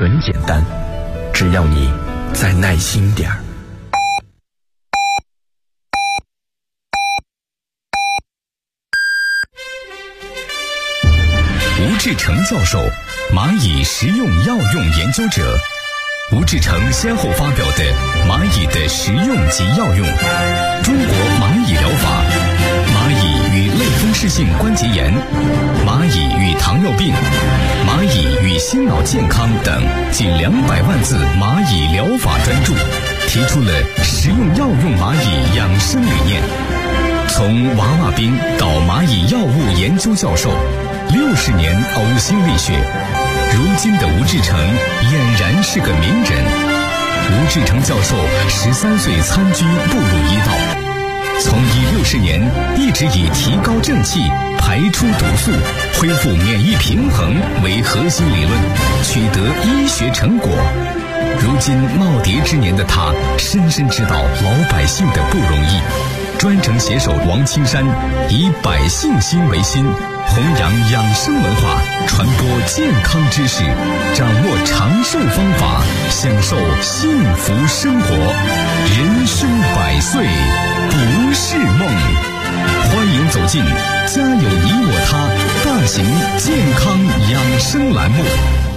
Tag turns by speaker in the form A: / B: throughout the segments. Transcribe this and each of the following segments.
A: 很简单，只要你再耐心点儿。
B: 吴志成教授，蚂蚁食用药用研究者。吴志成先后发表的《蚂蚁的食用及药用》、《中国蚂蚁疗法》、《蚂蚁与类风湿性关节炎》、《蚂蚁与糖尿病》、《蚂蚁与心脑健康》等近200万字蚂蚁疗法专著，提出了食用药用蚂蚁养生理念。从娃娃兵到蚂蚁药物研究教授，60年呕心沥血，如今的吴志成俨然是个名人。吴志成教授13岁参军步入医道，从医60年一直以提高正气、排出毒素、恢复免疫平衡为核心理论，取得医学成果。如今耄耋之年的他，深深知道老百姓的不容易，专程携手王青山，以百姓心为心，弘扬养生文化，传播健康知识，掌握长寿方法，享受幸福生活。人生100岁不是梦。欢迎走进家有你我他大型健康养生栏目。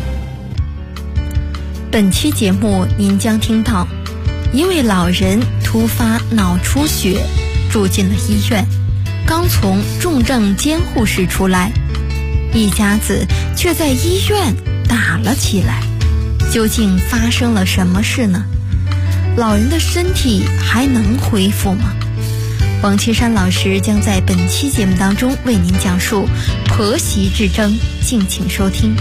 C: 本期节目您将听到一位老人突发脑出血，住进了医院，刚从重症监护室出来，一家子却在医院打了起来。究竟发生了什么事呢？老人的身体还能恢复吗？王青山老师将在本期节目当中为您讲述婆媳之争，敬请收听。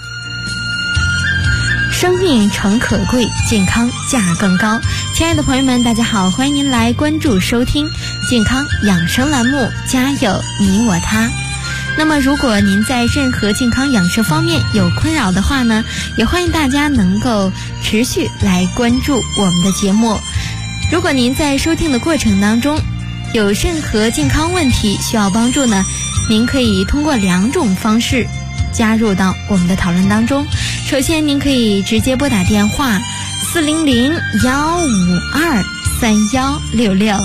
C: 生命诚可贵，健康价更高。亲爱的朋友们，大家好，欢迎您来关注收听健康养生栏目，家有你我他。那么如果您在任何健康养生方面有困扰的话呢，也欢迎大家能够持续来关注我们的节目。如果您在收听的过程当中有任何健康问题需要帮助呢，您可以通过2种方式加入到我们的讨论当中。首先您可以直接拨打电话400-152-3166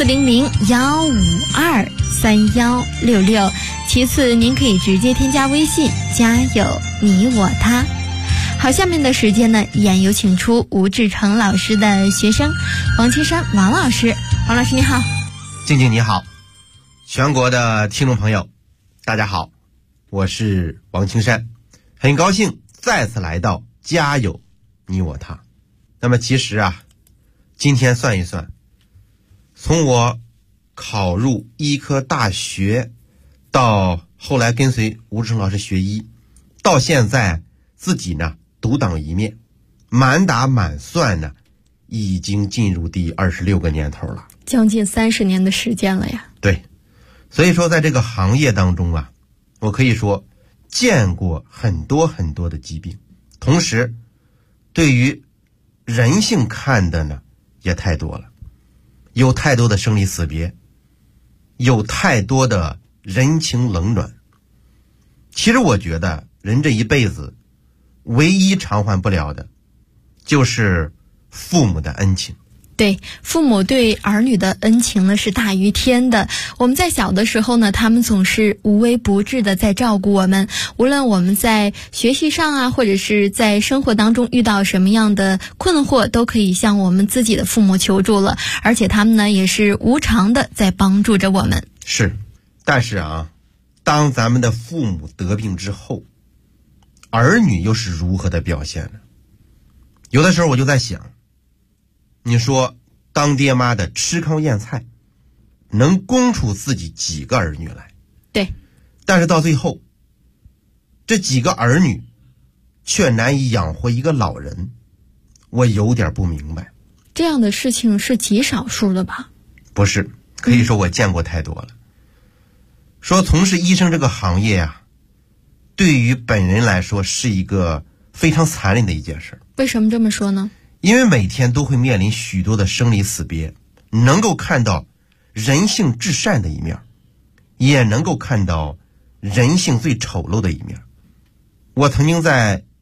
C: 400-152-3166。其次您可以直接添加微信家有你我他。好，下面的时间呢，依然有请出吴志成老师的学生王青山王老师。王老师你好。
D: 静静你好，全国的听众朋友大家好，我是王青山，很高兴再次来到家有你我他。那么其实今天算一算，从我考入医科大学到后来跟随吴志成老师学医，到现在自己呢独当一面，满打满算呢已经进入第26个年头了，
C: 将近30年的时间了呀。
D: 对，所以说在这个行业当中我可以说见过很多很多的疾病，同时对于人性看的呢也太多了，有太多的生离死别，有太多的人情冷暖。其实我觉得人这一辈子唯一偿还不了的就是父母的恩情。
C: 对，父母对儿女的恩情呢是大于天的。我们在小的时候呢，他们总是无微不至的在照顾我们，无论我们在学习上或者是在生活当中遇到什么样的困惑，都可以向我们自己的父母求助了，而且他们呢也是无偿的在帮助着我们。
D: 是，但是当咱们的父母得病之后，儿女又是如何的表现呢？有的时候我就在想，你说当爹妈的吃糠咽菜，能供出自己几个儿女来？
C: 对，
D: 但是到最后这几个儿女却难以养活一个老人，我有点不明白。
C: 这样的事情是极少数的吧？
D: 不是，可以说我见过太多了。说从事医生这个行业对于本人来说是一个非常残忍的一件事。
C: 为什么这么说呢？
D: 因为每天都会面临许多的生离死别，能够看到人性至善的一面，也能够看到人性最丑陋的一面。我曾经在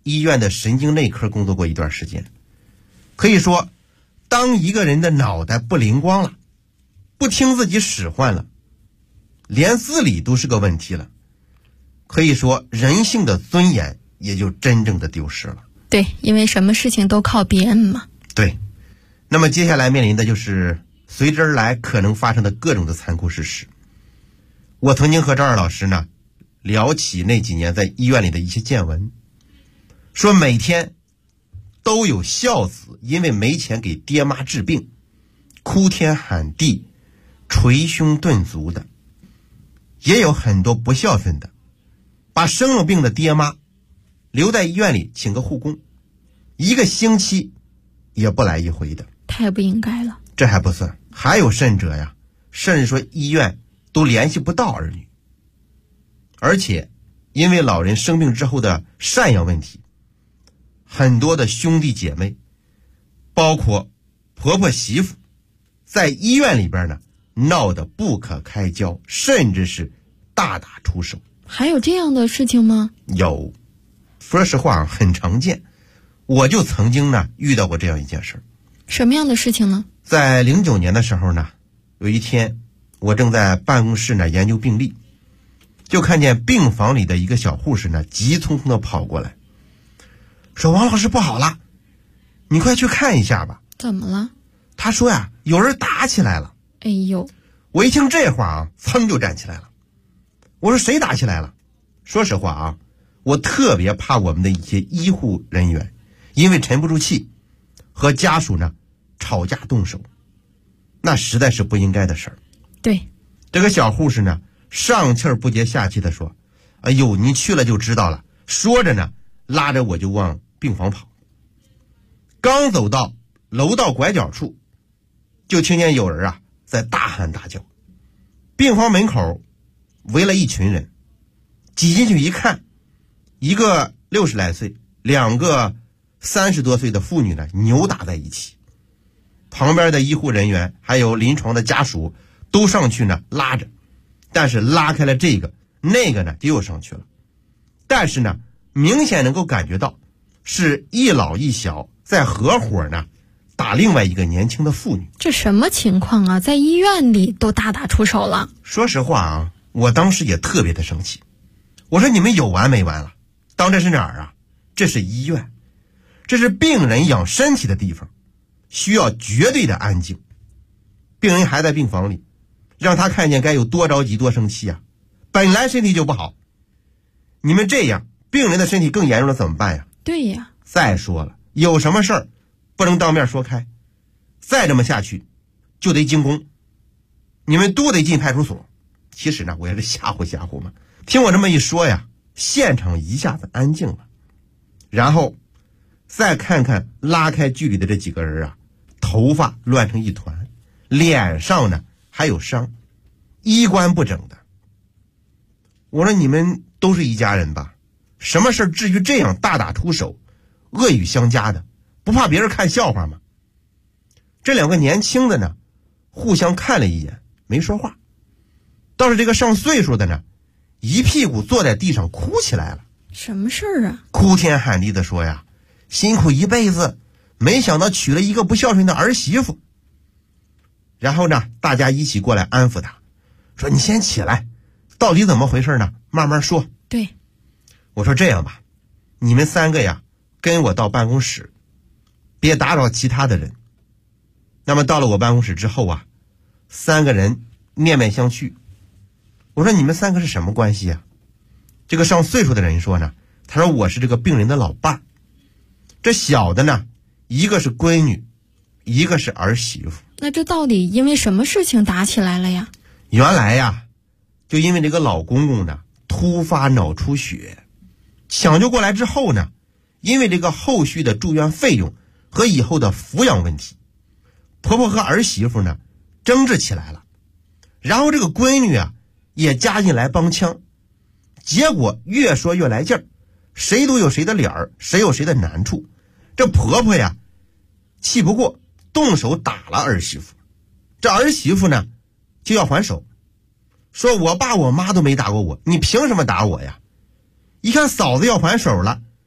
D: 医院的神经内科工作过一段时间。可以说，当一个人的脑袋不灵光了，不听自己使唤了，连自理都是个问题了，可以说人性的尊严也就真正的丢失了。
C: 对，因为什么事情都靠别人嘛。
D: 对，那么接下来面临的就是随之而来可能发生的各种的残酷事实。我曾经和赵二老师呢聊起那几年在医院里的一些见闻，说每天都有孝子因为没钱给爹妈治病哭天喊地捶胸顿足的，也有很多不孝顺的把生了病的爹妈留在医院里请个护工，一个星期也不来一回的。
C: 太不应该了。
D: 这还不算，还有甚者呀，甚至说医院都联系不到儿女，而且因为老人生病之后的赡养问题，很多的兄弟姐妹包括婆婆媳妇在医院里边呢闹得不可开交，甚至是大打出手。
C: 还有这样的事情吗？
D: 有，说实话很常见，我就曾经呢遇到过这样一件事。
C: 什么样的事情呢？
D: 在09年的时候呢，有一天我正在办公室呢研究病历，就看见病房里的一个小护士呢急匆匆的跑过来，说王老师不好了，你快去看一下吧。
C: 怎么了？
D: 他说呀，有人打起来了。
C: 哎呦，
D: 我一听这话啊，噌就站起来了。我说谁打起来了？说实话啊，我特别怕我们的一些医护人员因为沉不住气和家属呢吵架动手，那实在是不应该的事儿。
C: 对，
D: 这个小护士呢上气儿不接下气的说，哎呦，你去了就知道了。说着呢拉着我就往病房跑，刚走到楼道拐角处，就听见有人啊在大喊大叫。病房门口围了一群人，挤进去一看，一个60来岁，两个30多岁的妇女呢扭打在一起。旁边的医护人员还有临床的家属都上去呢拉着，但是拉开了这个，那个呢就又上去了。但是呢明显能够感觉到是一老一小在合伙呢打另外一个年轻的妇女。
C: 这什么情况啊？在医院里都大打出手了。
D: 说实话啊，我当时也特别的生气，我说你们有完没完了？当这是哪儿啊？这是医院，这是病人养身体的地方，需要绝对的安静。病人还在病房里，让他看见该有多着急多生气啊！本来身体就不好，你们这样病人的身体更严重了怎么办呀？
C: 对呀。
D: 再说了，有什么事儿不能当面说开，再这么下去就得进宫，你们都得进派出所。其实呢我也是吓唬吓唬嘛。听我这么一说呀，现场一下子安静了。然后再看看拉开距离的这几个人啊，头发乱成一团，脸上呢还有伤，衣冠不整的。我说你们都是一家人吧？什么事至于这样大打出手，恶语相加的，不怕别人看笑话吗？这两个年轻的呢互相看了一眼没说话，倒是这个上岁数的呢一屁股坐在地上哭起来了。
C: 什么事儿啊？
D: 哭天喊地的说呀，辛苦一辈子，没想到娶了一个不孝顺的儿媳妇。然后呢大家一起过来安抚他，说你先起来，到底怎么回事呢？慢慢说。
C: 对，
D: 我说这样吧，你们三个呀跟我到办公室，别打扰其他的人。那么到了我办公室之后啊，三个人面面相觑。我说你们三个是什么关系啊？这个上岁数的人说呢，他说我是这个病人的老伴儿，这小的呢一个是闺女，一个是儿媳妇。
C: 那这到底因为什么事情打起来了呀？
D: 原来呀就因为这个老公公呢突发脑出血，抢救过来之后呢，因为这个后续的住院费用和以后的抚养问题，婆婆和儿媳妇呢争执起来了。然后这个闺女啊也加进来帮腔，结果越说越来劲儿，谁都有谁的脸儿，谁有谁的难处。这婆婆呀气不过，动手打了儿媳妇。这儿媳妇呢就要还手，说我爸我妈都没打过我，你凭什么打我呀？一看嫂子要还手了，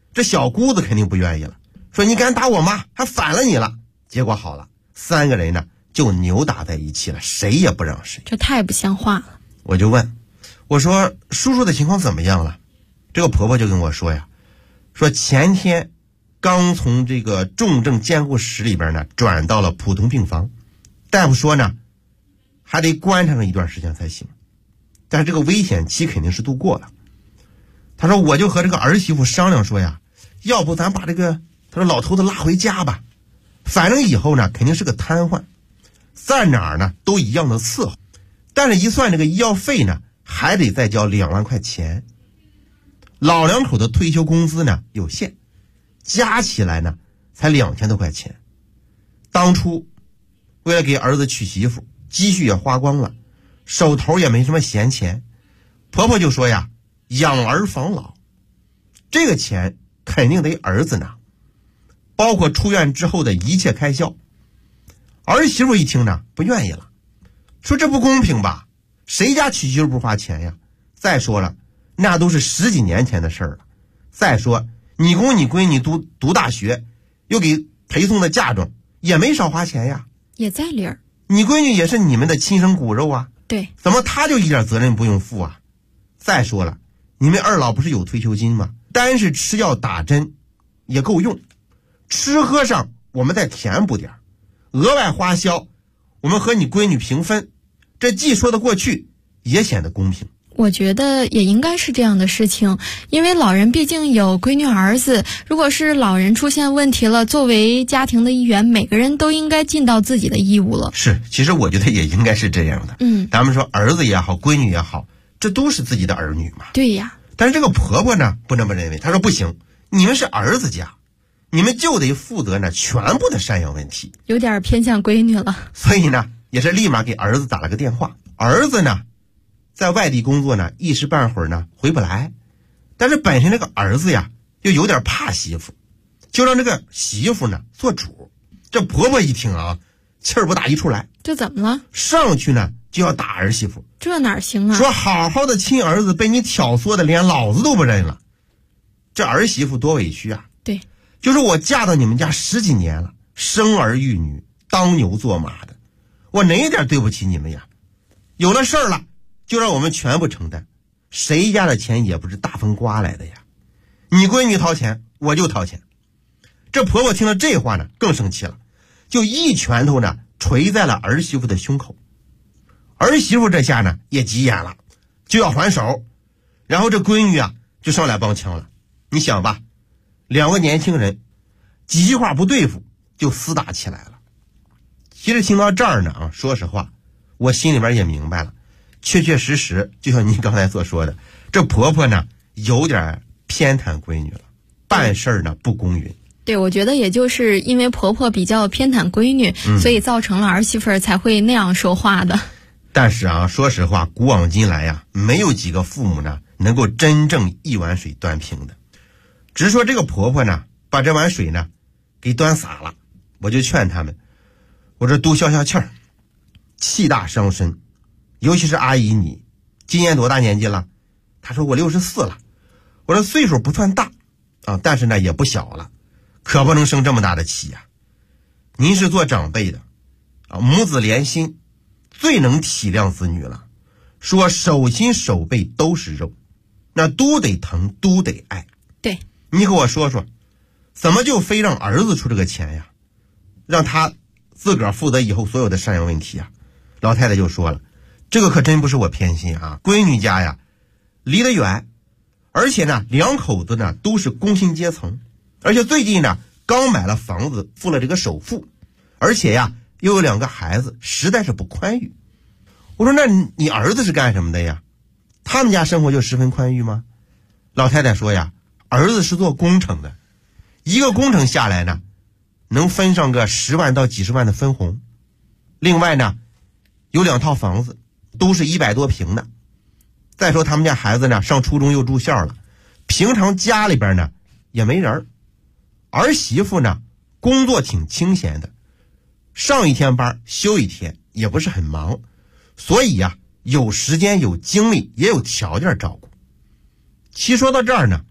D: 这小姑子肯定不愿意了，说你敢打我妈，还反了你了。结果好了，3个人呢就扭打在一起了，谁也不让谁。
C: 这太不像话了。
D: 我就问，我说叔叔的情况怎么样了？这个婆婆就跟我说呀，说前天刚从这个重症监护室里边呢转到了普通病房，大夫说呢还得观察上一段时间才行，但是这个危险期肯定是度过了。他说我就和这个儿媳妇商量说呀，要不咱把这个他说老头子拉回家吧，反正以后呢肯定是个瘫痪，在哪儿呢都一样的伺候，但是一算这个医药费呢还得再交2万块钱，老两口的退休工资呢有限，加起来呢才2000多块钱。当初为了给儿子娶媳妇，积蓄也花光了，手头也没什么闲钱，婆婆就说呀，养儿防老，这个钱肯定得儿子拿，包括出院之后的一切开销。儿媳妇一听呢不愿意了，说这不公平吧，谁家娶媳妇不花钱呀？再说了那都是10几年前的事儿了，再说你公你闺女读大学又给陪送的嫁妆，也没少花钱呀。
C: 也在理儿，
D: 你闺女也是你们的亲生骨肉啊，
C: 对，
D: 怎么她就一点责任不用负啊？再说了，你们二老不是有退休金吗？单是吃药打针也够用，吃喝上我们再填补点，额外花销我们和你闺女平分，这既说得过去，也显得公平。
C: 我觉得也应该是这样的事情，因为老人毕竟有闺女儿子，如果是老人出现问题了，作为家庭的一员，每个人都应该尽到自己的义务了。
D: 是，其实我觉得也应该是这样的。咱们说儿子也好，闺女也好，这都是自己的儿女嘛。
C: 对呀。
D: 但是这个婆婆呢不这么认为，她说不行，你们是儿子家，你们就得负责呢全部的赡养问题，
C: 有点偏向闺女了。
D: 所以呢也是立马给儿子打了个电话。儿子呢在外地工作呢，一时半会儿呢回不来，但是本身这个儿子呀又有点怕媳妇，就让这个媳妇呢做主。这婆婆一听啊，气儿不打一处来。
C: 这怎么了？
D: 上去呢就要打儿媳妇。
C: 这哪行啊？
D: 说好好的亲儿子被你挑唆的连老子都不认了。这儿媳妇多委屈啊。
C: 对，
D: 就是我嫁到你们家10几年了，生儿育女，当牛做马的，我哪一点对不起你们呀？有了事儿了就让我们全部承担，谁家的钱也不是大风刮来的呀，你闺女掏钱我就掏钱。这婆婆听了这话呢更生气了，就一拳头呢捶在了儿媳妇的胸口。儿媳妇这下呢也急眼了，就要还手，然后这闺女啊就上来帮腔了。你想吧，2个年轻人几句话不对付就厮打起来了。其实听到这儿呢说实话我心里边也明白了，确确实实就像您刚才所说的，这婆婆呢有点偏袒闺女了，办事儿呢不公允。
C: 对，我觉得也就是因为婆婆比较偏袒闺女，所以造成了儿媳妇儿才会那样说话的。
D: 但是啊，说实话，古往今来呀，没有几个父母呢能够真正一碗水端平的。只说这个婆婆呢，把这碗水呢给端洒了，我就劝他们，我说都消消气儿，气大伤身。尤其是阿姨你，今年多大年纪了？她说我64了。我说岁数不算大啊，但是呢也不小了，可不能生这么大的气呀。您是做长辈的啊，母子连心，最能体谅子女了。说手心手背都是肉，那都得疼，都得爱。
C: 对，
D: 你给我说说，怎么就非让儿子出这个钱呀？让他自个儿负责以后所有的赡养问题啊？老太太就说了，这个可真不是我偏心啊，闺女家呀离得远，而且呢两口子呢都是工薪阶层，而且最近呢刚买了房子，付了这个首付，而且呀又有2个孩子，实在是不宽裕。我说那你儿子是干什么的呀？他们家生活就十分宽裕吗？老太太说呀，儿子是做工程的，一个工程下来呢能分上个10万到几十万的分红。另外呢有2套房子，都是100多平的。再说他们家孩子呢上初中又住校了，平常家里边呢也没人。儿媳妇呢工作挺清闲的，上一天班休一天，也不是很忙，所以呀有时间有精力也有条件照顾。其实说到这儿呢，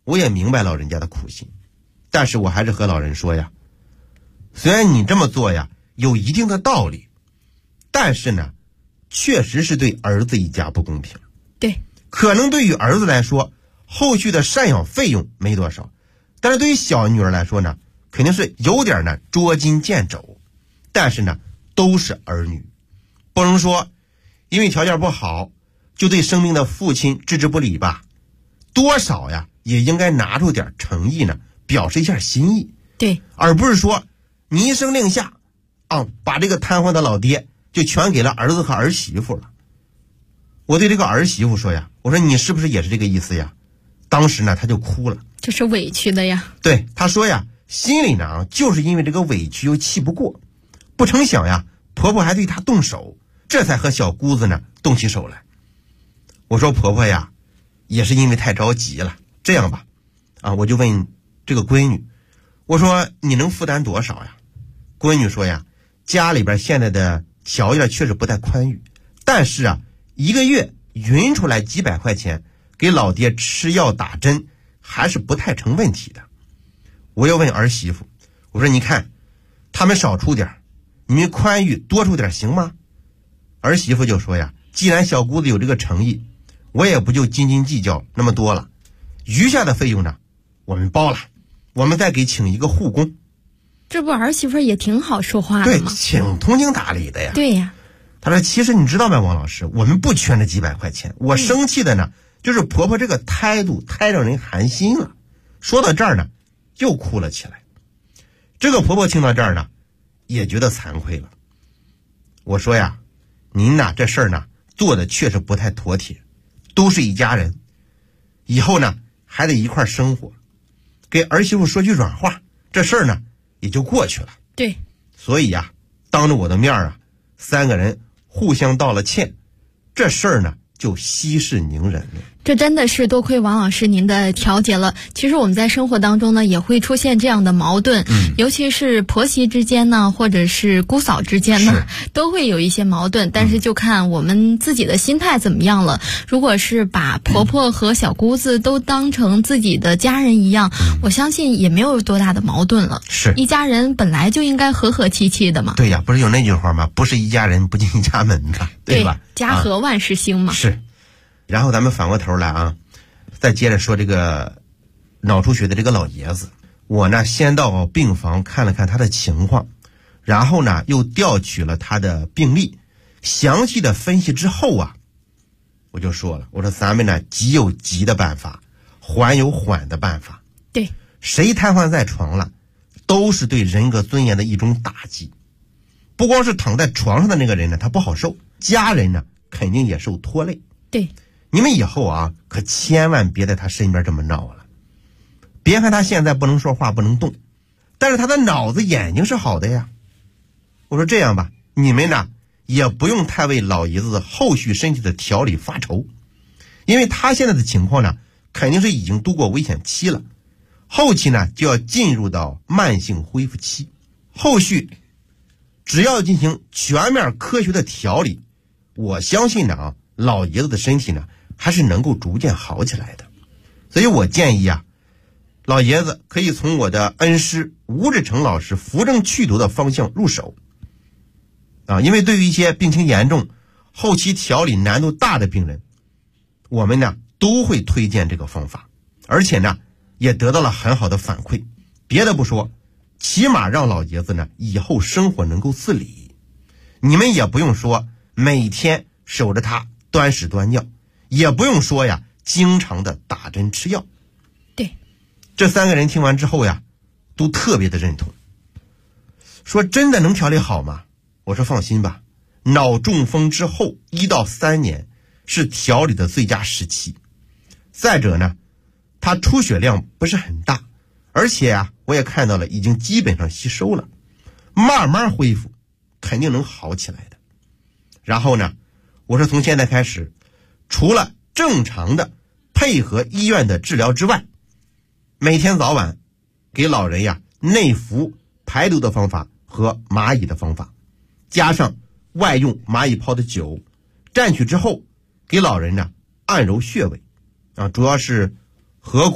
D: 我也明白老人家的苦心，但是我还是和老人说呀，虽然你这么做呀有一定的道理，但是呢确实是对儿子一家不公平。
C: 对，
D: 可能对于儿子来说后续的赡养费用没多少，但是对于小女儿来说呢肯定是有点呢捉襟见肘，但是呢都是儿女，不能说因为条件不好就对生命的父亲置之不理吧，多少呀也应该拿出点诚意呢，表示一下心意。
C: 对，
D: 而不是说你一声令下把这个瘫痪的老爹就全给了儿子和儿媳妇了。我对这个儿媳妇说呀，我说你是不是也是这个意思呀？当时呢他就哭了，
C: 这是委屈的呀。
D: 对，他说呀心里呢就是因为这个委屈又气不过，不成想呀婆婆还对他动手，这才和小姑子呢动起手来。我说婆婆呀也是因为太着急了，这样吧我就问这个闺女，我说你能负担多少呀？闺女说呀，家里边现在的条件确实不太宽裕，但是一个月匀出来几百块钱给老爹吃药打针还是不太成问题的。我又问儿媳妇，我说你看他们少出点，你们宽裕多出点行吗？儿媳妇就说呀，既然小姑子有这个诚意，我也不就斤斤计较那么多了，余下的费用呢我们包了，我们再给请一个护工。
C: 这不儿媳妇也挺好说话的吗？
D: 对，请通情达理的呀。
C: 对呀。
D: 他说其实你知道吗王老师，我们不缺那几百块钱，我生气的呢就是婆婆这个态度太让人寒心了。说到这儿呢又哭了起来。这个婆婆听到这儿呢也觉得惭愧了。我说呀，您呐这事儿呢做的确实不太妥帖，都是一家人，以后呢还得一块生活，给儿媳妇说句软话，这事儿呢也就过去了。
C: 对，
D: 所以呀当着我的面三个人互相道了歉，这事儿呢就息事宁人了。
C: 这真的是多亏王老师您的调解了。其实我们在生活当中呢也会出现这样的矛盾，尤其是婆媳之间呢或者是姑嫂之间呢都会有一些矛盾，但是就看我们自己的心态怎么样了。如果是把婆婆和小姑子都当成自己的家人一样，我相信也没有多大的矛盾了。
D: 是
C: 一家人本来就应该和和气气的嘛。
D: 对呀，不是有那句话吗？不是一家人不进一家门的，对吧？
C: 家和万事兴嘛。
D: 是。然后咱们反过头来再接着说这个脑出血的这个老爷子。我呢先到病房看了看他的情况，然后呢又调取了他的病历，详细的分析之后我就说了，我说咱们呢急有急的办法，缓有缓的办法。
C: 对，
D: 谁瘫痪在床了都是对人格尊严的一种打击。不光是躺在床上的那个人呢他不好受，家人呢肯定也受拖累。
C: 对，
D: 你们以后可千万别在他身边这么闹了。别看他现在不能说话不能动，但是他的脑子眼睛是好的呀。我说这样吧，你们呢也不用太为老爷子后续身体的调理发愁，因为他现在的情况呢肯定是已经度过危险期了，后期呢就要进入到慢性恢复期，后续只要进行全面科学的调理，我相信呢老爷子的身体呢还是能够逐渐好起来的。所以我建议老爷子可以从我的恩师吴志成老师扶正祛毒的方向入手因为对于一些病情严重后期调理难度大的病人，我们呢都会推荐这个方法，而且呢也得到了很好的反馈。别的不说，起码让老爷子呢以后生活能够自理。你们也不用说每天守着他端屎端尿，也不用说经常的打针吃药。
C: 对，
D: 这三个人听完之后都特别的认同，说真的能调理好吗？我说放心吧，脑中风之后1到3年是调理的最佳时期。再者呢，他出血量不是很大，而且我也看到了已经基本上吸收了，慢慢恢复肯定能好起来的。然后呢，我说从现在开始，除了正常的配合医院的治疗之外，每天早晚给老人内服排毒的方法和蚂蚁的方法，加上外用蚂蚁泡的酒，蘸取之后给老人呢按揉穴位主要是合谷、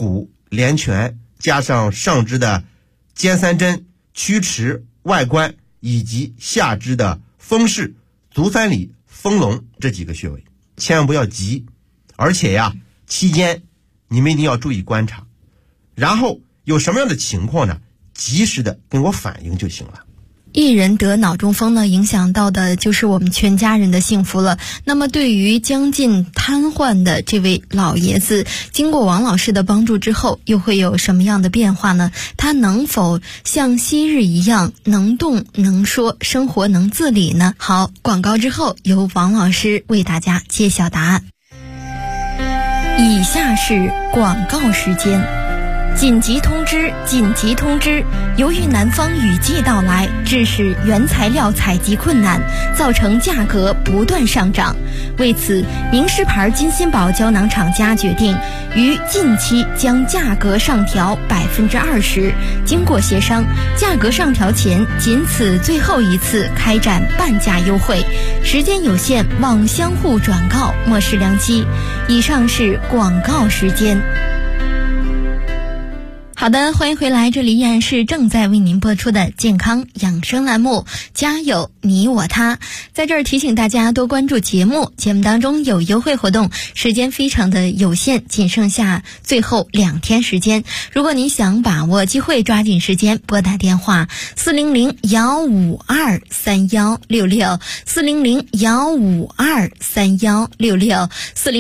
D: 连拳加上上肢的肩三珍、曲池、外关以及下肢的风市、足三里、丰隆这几个穴位，千万不要急。而且呀，期间你们一定要注意观察，然后有什么样的情况呢，及时的跟我反映就行了。
C: 一人得脑中风呢，影响到的就是我们全家人的幸福了。那么对于将近瘫痪的这位老爷子，经过王老师的帮助之后，又会有什么样的变化呢？他能否像昔日一样能动能说，生活能自理呢？好，广告之后由王老师为大家揭晓答案。以下是广告时间。紧急通知！紧急通知！由于南方雨季到来，致使原材料采集困难，造成价格不断上涨。为此，名师牌金鑫宝胶囊厂家决定于近期将价格上调20%。经过协商，价格上调前仅此最后一次开展半价优惠，时间有限，望相互转告，莫视良机。以上是广告时间。好的，欢迎回来，这里依然是正在为您播出的健康养生栏目，家有你我他。在这儿提醒大家多关注节目，节目当中有优惠活动，时间非常的有限，仅剩下最后2天时间。如果您想把握机会，抓紧时间拨打电话400-152-3166 400-152-3166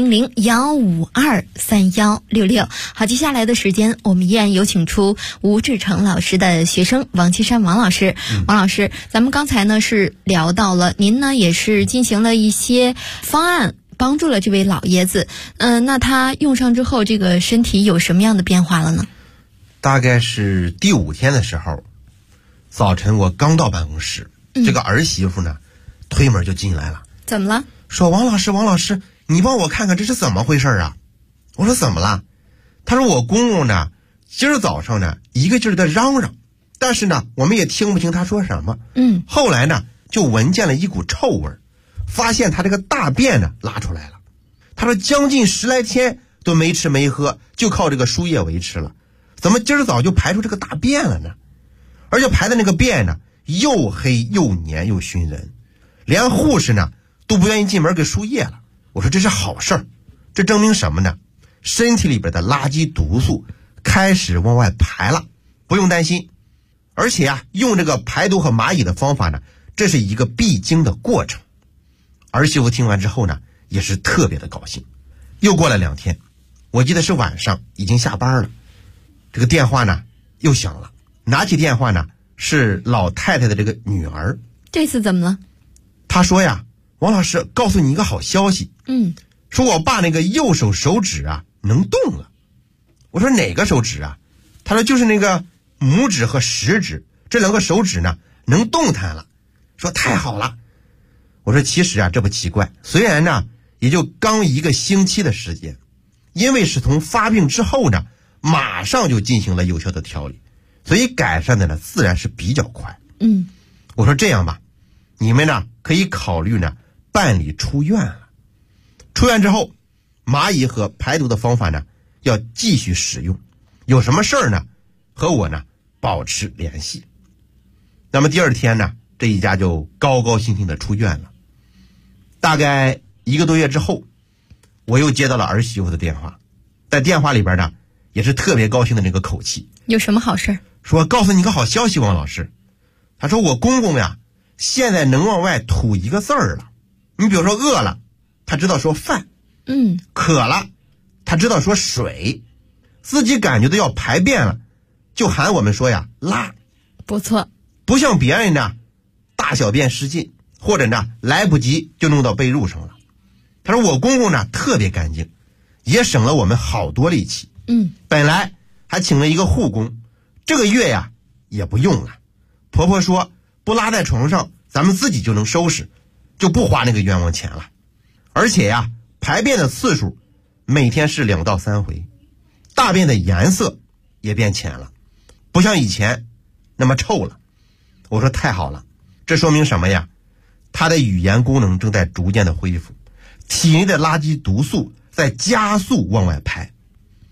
C: 400-152-3166。好，接下来的时间我们依然有请出吴志成老师的学生王岐山王老师。王老师，咱们刚才呢是聊到了，您呢也是进行了一些方案，帮助了这位老爷子。那他用上之后，这个身体有什么样的变化了呢？
D: 大概是第5天的时候，早晨我刚到办公室，这个儿媳妇呢推门就进来了。
C: 怎么了？
D: 说王老师，你帮我看看这是怎么回事啊？我说怎么了？他说我公公呢今儿早上呢一个劲儿的嚷嚷，但是呢我们也听不清他说什么。后来呢就闻见了一股臭味，发现他这个大便呢拉出来了。他说将近10来天都没吃没喝，就靠这个输液维持了，怎么今儿早就排出这个大便了呢？而且排的那个便呢又黑又黏又熏人，连护士呢都不愿意进门给输液了。我说这是好事儿，这证明什么呢？身体里边的垃圾毒素开始往外排了，不用担心。而且啊，用这个排毒和蚂蚁的方法呢，这是一个必经的过程。儿媳妇听完之后呢，也是特别的高兴。又过了2天，我记得是晚上，已经下班了，这个电话呢又响了。拿起电话呢，是老太太的这个女儿。
C: 这次怎么了？
D: 她说呀，王老师，告诉你一个好消息。说我爸那个右手手指啊能动了。我说哪个手指啊？他说就是那个拇指和食指，这2个手指呢能动弹了。说太好了。我说其实啊这不奇怪，虽然呢也就刚1个星期的时间，因为是从发病之后呢马上就进行了有效的调理，所以改善的呢自然是比较快。我说这样吧，你们呢可以考虑呢办理出院了。出院之后，蚂蚁和排毒的方法呢要继续使用，有什么事儿呢和我呢保持联系。那么第2天呢，这一家就高高兴兴的出院了。大概1个多月之后，我又接到了儿媳妇的电话，在电话里边呢也是特别高兴的那个口气。
C: 有什么好事？
D: 说告诉你个好消息，王老师。他说我公公呀现在能往外吐1个字儿了。你比如说饿了，他知道说饭，渴了他知道说水，自己感觉到要排便了就喊我们说呀拉。
C: 不错，
D: 不像别人呢大小便失禁，或者呢来不及就弄到被褥上了。他说我公公呢特别干净，也省了我们好多力气。本来还请了一个护工，这个月呀也不用了。婆婆说不拉在床上咱们自己就能收拾，就不花那个冤枉钱了。而且呀排便的次数每天是2到3回，大便的颜色也变浅了，不像以前那么臭了。我说太好了，这说明什么呀？他的语言功能正在逐渐的恢复，体内的垃圾毒素在加速往外排。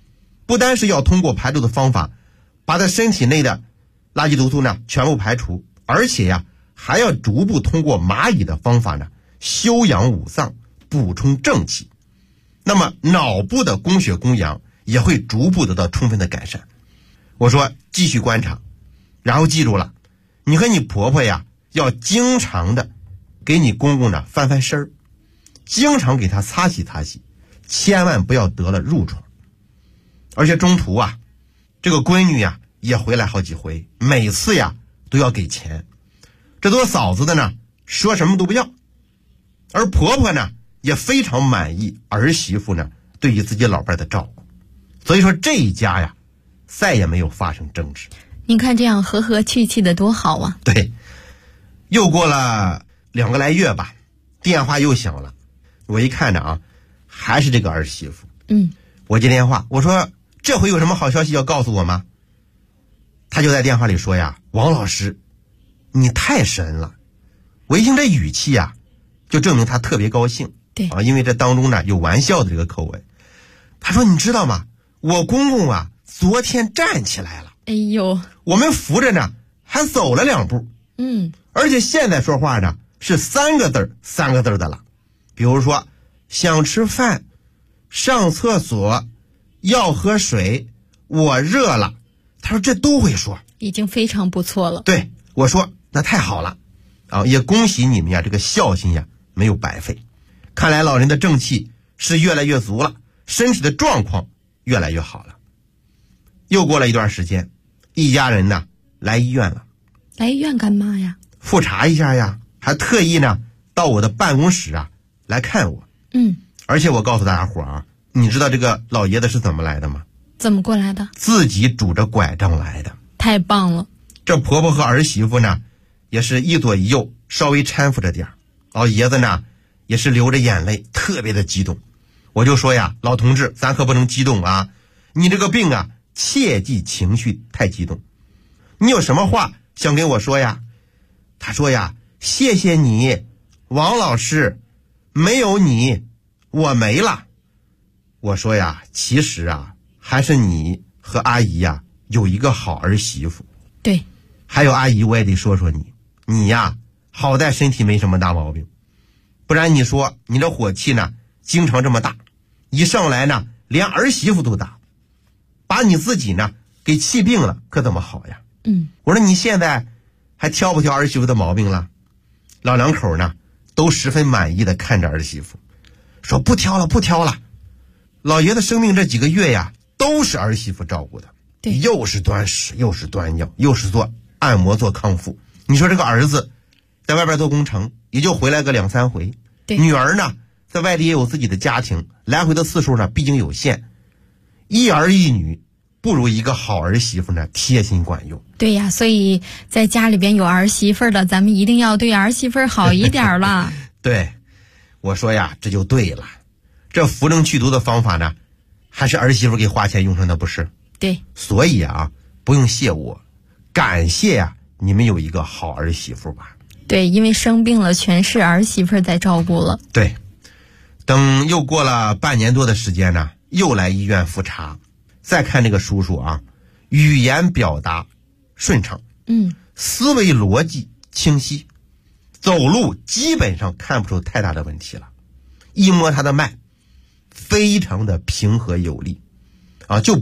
D: 不单是要通过排毒的方法把他身体内的垃圾毒素呢全部排除，而且呀还要逐步通过蚂蚁的方法呢修养五脏，补充正气。那么脑部的供血供氧也会逐步得到充分的改善。我说继续观察，然后记住了，你和你婆婆呀要经常的给你公公呢翻翻身儿，经常给他擦洗擦洗，千万不要得了褥疮。而且中途啊，这个闺女呀也回来好几回，每次呀都要给钱。这做嫂子的呢说什么都不要，而婆婆呢也非常满意儿媳妇呢对于自己老伴的照顾。所以说这一家呀再也没有发生争执。
C: 您看这样和和气气的多好啊。
D: 对，又过了2个来月吧，电话又响了。我一看着啊，还是这个儿媳妇。我接电话，我说这回有什么好消息要告诉我吗？他就在电话里说呀，王老师你太神了。我一听这语气呀，就证明他特别高兴。
C: 对
D: 啊，因为这当中呢有玩笑的这个口吻。他说你知道吗，我公公啊昨天站起来了。
C: 哎呦，
D: 我们扶着呢还走了2步。而且现在说话呢是3个字的了，比如说想吃饭、上厕所、要喝水、我热了，他说这都会说，
C: 已经非常不错了。
D: 对，我说那太好了啊，也恭喜你们呀，这个孝心呀没有白费。看来老人的正气是越来越足了，身体的状况越来越好了。又过了一段时间，一家人呢来医院了。
C: 来医院干嘛呀？
D: 复查一下呀，还特意呢到我的办公室啊来看我。而且我告诉大家伙啊，你知道这个老爷子是怎么来的吗？
C: 怎么过来的？
D: 自己拄着拐杖来的。
C: 太棒了。
D: 这婆婆和儿媳妇呢也是一左一右稍微搀扶着点儿，老爷子呢也是流着眼泪，特别的激动。我就说呀，老同志咱可不能激动啊，你这个病啊切忌情绪太激动，你有什么话想跟我说呀？他说呀，谢谢你王老师，没有你我没了。我说呀，其实啊还是你和阿姨呀有一个好儿媳妇。
C: 对，
D: 还有阿姨我也得说说你呀好在身体没什么大毛病，不然你说你这火气呢经常这么大，一上来呢连儿媳妇都打，把你自己呢给气病了，可怎么好呀？我说你现在还挑不挑儿媳妇的毛病了？老两口呢都十分满意的看着儿媳妇，说不挑了不挑了。老爷子生病这几个月呀都是儿媳妇照顾的，
C: 对，
D: 又是端屎又是端尿又是做按摩做康复。你说这个儿子在外边做工程也就回来个2、3回，
C: 对，
D: 女儿呢在外地也有自己的家庭，来回的次数呢毕竟有限，一儿一女不如一个好儿媳妇呢贴心管用。
C: 对呀，所以在家里边有儿媳妇的，咱们一定要对儿媳妇好一点了。
D: 对，我说呀这就对了，这扶正祛毒的方法呢还是儿媳妇给花钱用上的不是？
C: 对，
D: 所以啊不用谢我，感谢呀你们有一个好儿媳妇吧。
C: 对，因为生病了全是儿媳妇在照顾了。
D: 对，等又过了半年多的时间呢，又来医院复查，再看这个叔叔啊，语言表达顺畅，思维逻辑清晰，走路基本上看不出太大的问题了。一摸他的脉，非常的平和有力啊，就